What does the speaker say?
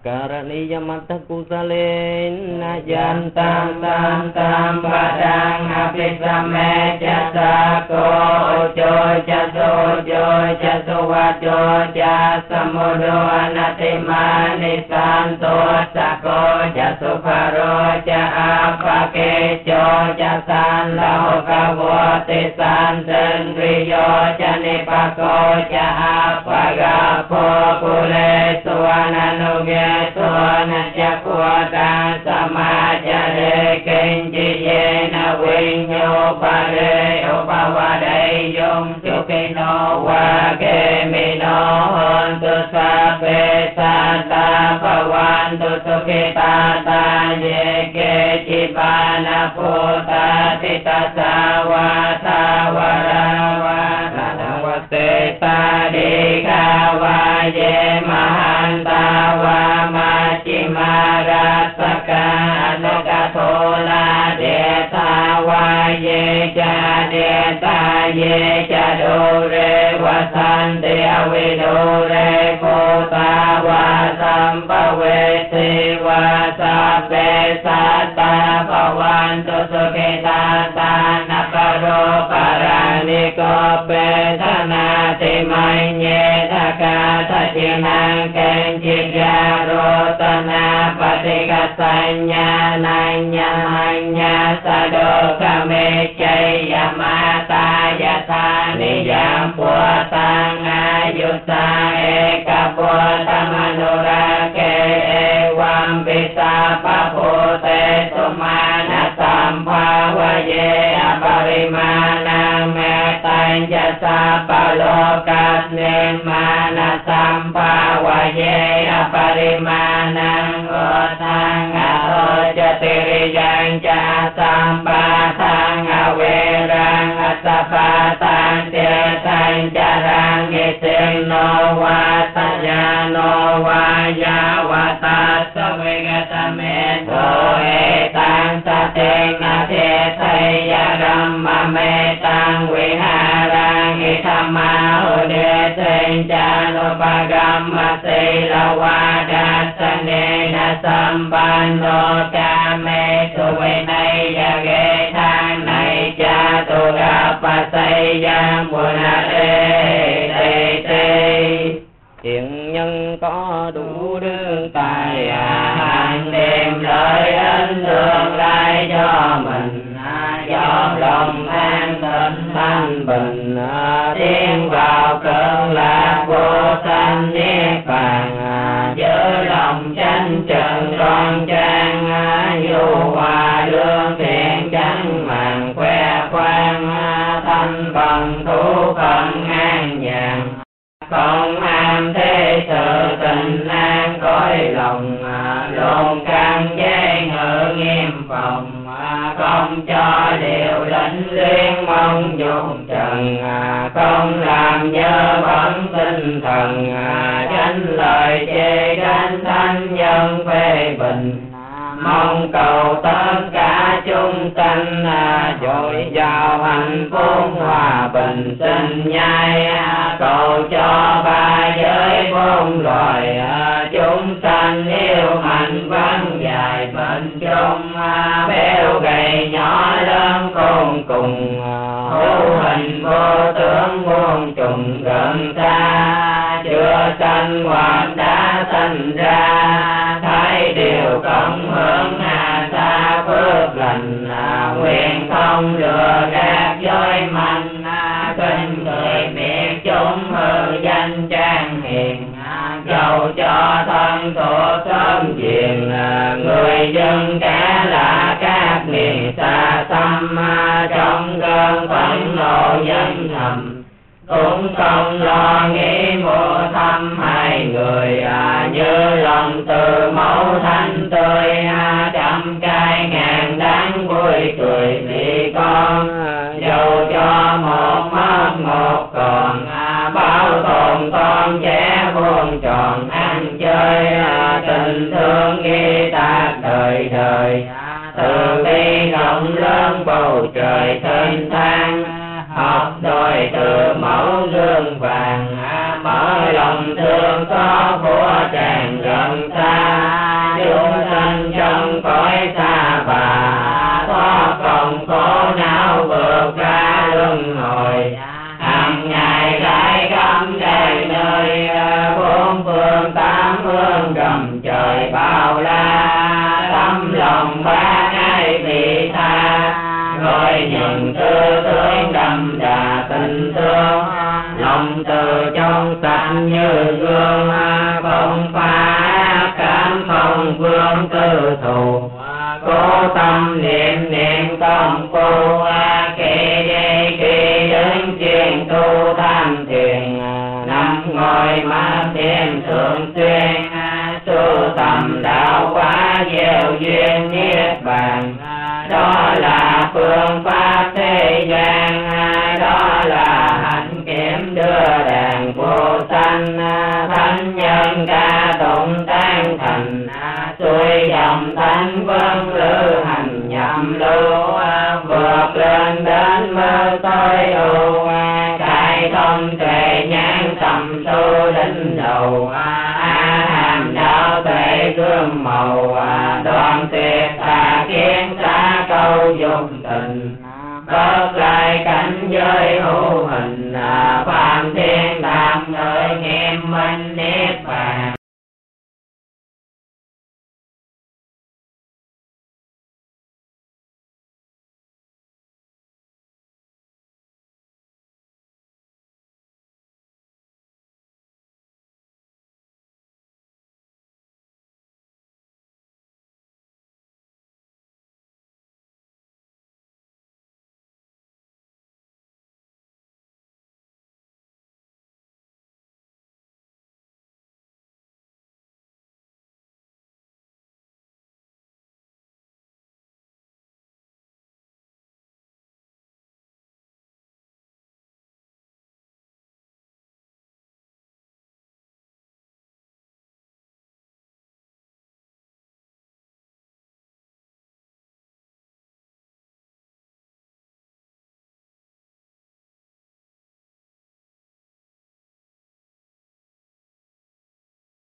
การณิยมัตตกุสเลนะยันตังตันตัมปะดังอภิสัมเมจะสะโกโจจะโสโจจะสวัจโจจะสมุโดอนัตติมานิสันโตสะโกจะสุภโรจะอาภะเกโจจะสันโลกโวติสันเจนริโยจะนิปโกจะอาภะกะโพปุเรสวนานุเกตัวนัจจโคตังสมาจเรเกญจิเยนะวิญโยปะเรอุปวะเดยมสุขิโนวะเกมิโนหนตุสัพเพสัตตาภวันตุสุขิตาตาเยเกจิปานะพุทธาติตัสสาวะทาวะราวะนะวะเสตาดิกาวะเยมหันตาวะมาจิมารัสสกานุกโทลาเดตาวะเยจาเดตาเยจาโดเรวสันเตอวิโดเรโคตาวะสัมปเวสิวะสัพเพสัตตาภวันตุสุขิตาตานะปโรปารานิโกเปทนาติมัญเยทกาทัจจินังเกญจิยาโรตนาปฏิกัสสัญญานัญญมัญญาสะโดกเมจัยยมาตายทานิยามปัวตังอายุสาเอกปัวตมนุราเกเอวัมปิสาปะโพเตสุมาณสัมภาวะเยอปริมาณังเมตัญจะสาปะโลกัสเนมาณสัมภาวะเยอปริมาณังโอทังอโอจติริยังจะสัมปะทังอเวรังอัสสะปะตังเตตัญจารังอิสิโนวาตญาโนวายาวตัสสะเวกตเมโตเอตังสเตนะเทไทยรัมมะเมตังวิหารังอิธัมมาอุเดเตจานุปกัมมะเสลวาดัสสเนนะสัมปันโนกาเมสุเวนัยยะเกทางในจาตุระปัสสยังบุญเรเตเตthiện nhân có đủ đường tài hàng đêm lợi ích tương lai cho mình do lòng an tịnh thanh bình tiến vào cơn lạc vô sanh niết bàn giữ lòng chánh trần đoan trang du hòa lương thiện chánh màng khoe khoang thanh bằng thủ phận an nhàn không ham thế sự tình an cõi lòng luôn căn chế ngự nghiêm phòng không cho điều lĩnh liên mong dùng trần không làm nhớ bẩn tinh thần tránh lời chê tránh thanh nhân phê bình mong cầu tất cả chúng sanh dồi dào hạnh phúc hòa bình sinh nhai cầu cho ba giới bốn loài chúng sanh yêu hạnh vắng dài bệnh chung béo gầy nhỏ lớn khôn cùng hữu hình vô tướng muôn trùng gần xa chưa sanh hoặc đã sanh ra thấy điều cộng hưởng xa phước lành nguyện không lừa gạt dối mạnh khinh người biết chúng hư danh trang hiền dầu cho thân thuộc sớm diền người dân cả là các miền xa xăm trong cơn phẫn nộ dân thầm cũng không lo nghĩ mua thăm hai người như lòng từ mẫu thanh tươi trăm cay ngàn đáng vui cười vì con dầu cho một mất một còn bảo tồn con trẻ vuông tròn ăn chơi tình thương ghi tạc đời đời từ bi rộng lớn bầu trời thênh thang học đôi từ mẫu gương vàng mở lòng thương có của tràn gần xa, chúng sanh trong cõi xa bà, có còn khổ não vượt ra luân hồi. Hàng ngày lại khắp đầy nơi, bốn phương tám hướng gầm trời bao la, tâm lòng ba ai vị tha, gọi nhận tư tưởng đậm đà tình thương, lòng từ trong sạch như gương, không phá cảm không vương tư thù, cố tâm niệm niệm công phu, kỳ đến chuyên tu tham thiền, nằm ngồi mà thiền thường xuyên, tu tầm đạo quả gieo duyên niết bàn. Đó là phương pháp thế gian, đó là hạnh kiểm đưa đàn vô sanh, thánh nhân ca tụng tán thành, xuôi dòng thánh vân lữ hành nhậm lưu, vượt lên đến mơ tối ưu, khai thông tuệ nhãn tầm tu đến đầu, hàm đạo tuệ gương màu, đoạn tuyệt tà kiến xa câu dục tình, bớt lại cảnh giới hữu hình, phạm thiên làm người nghiêm minh niết bàn.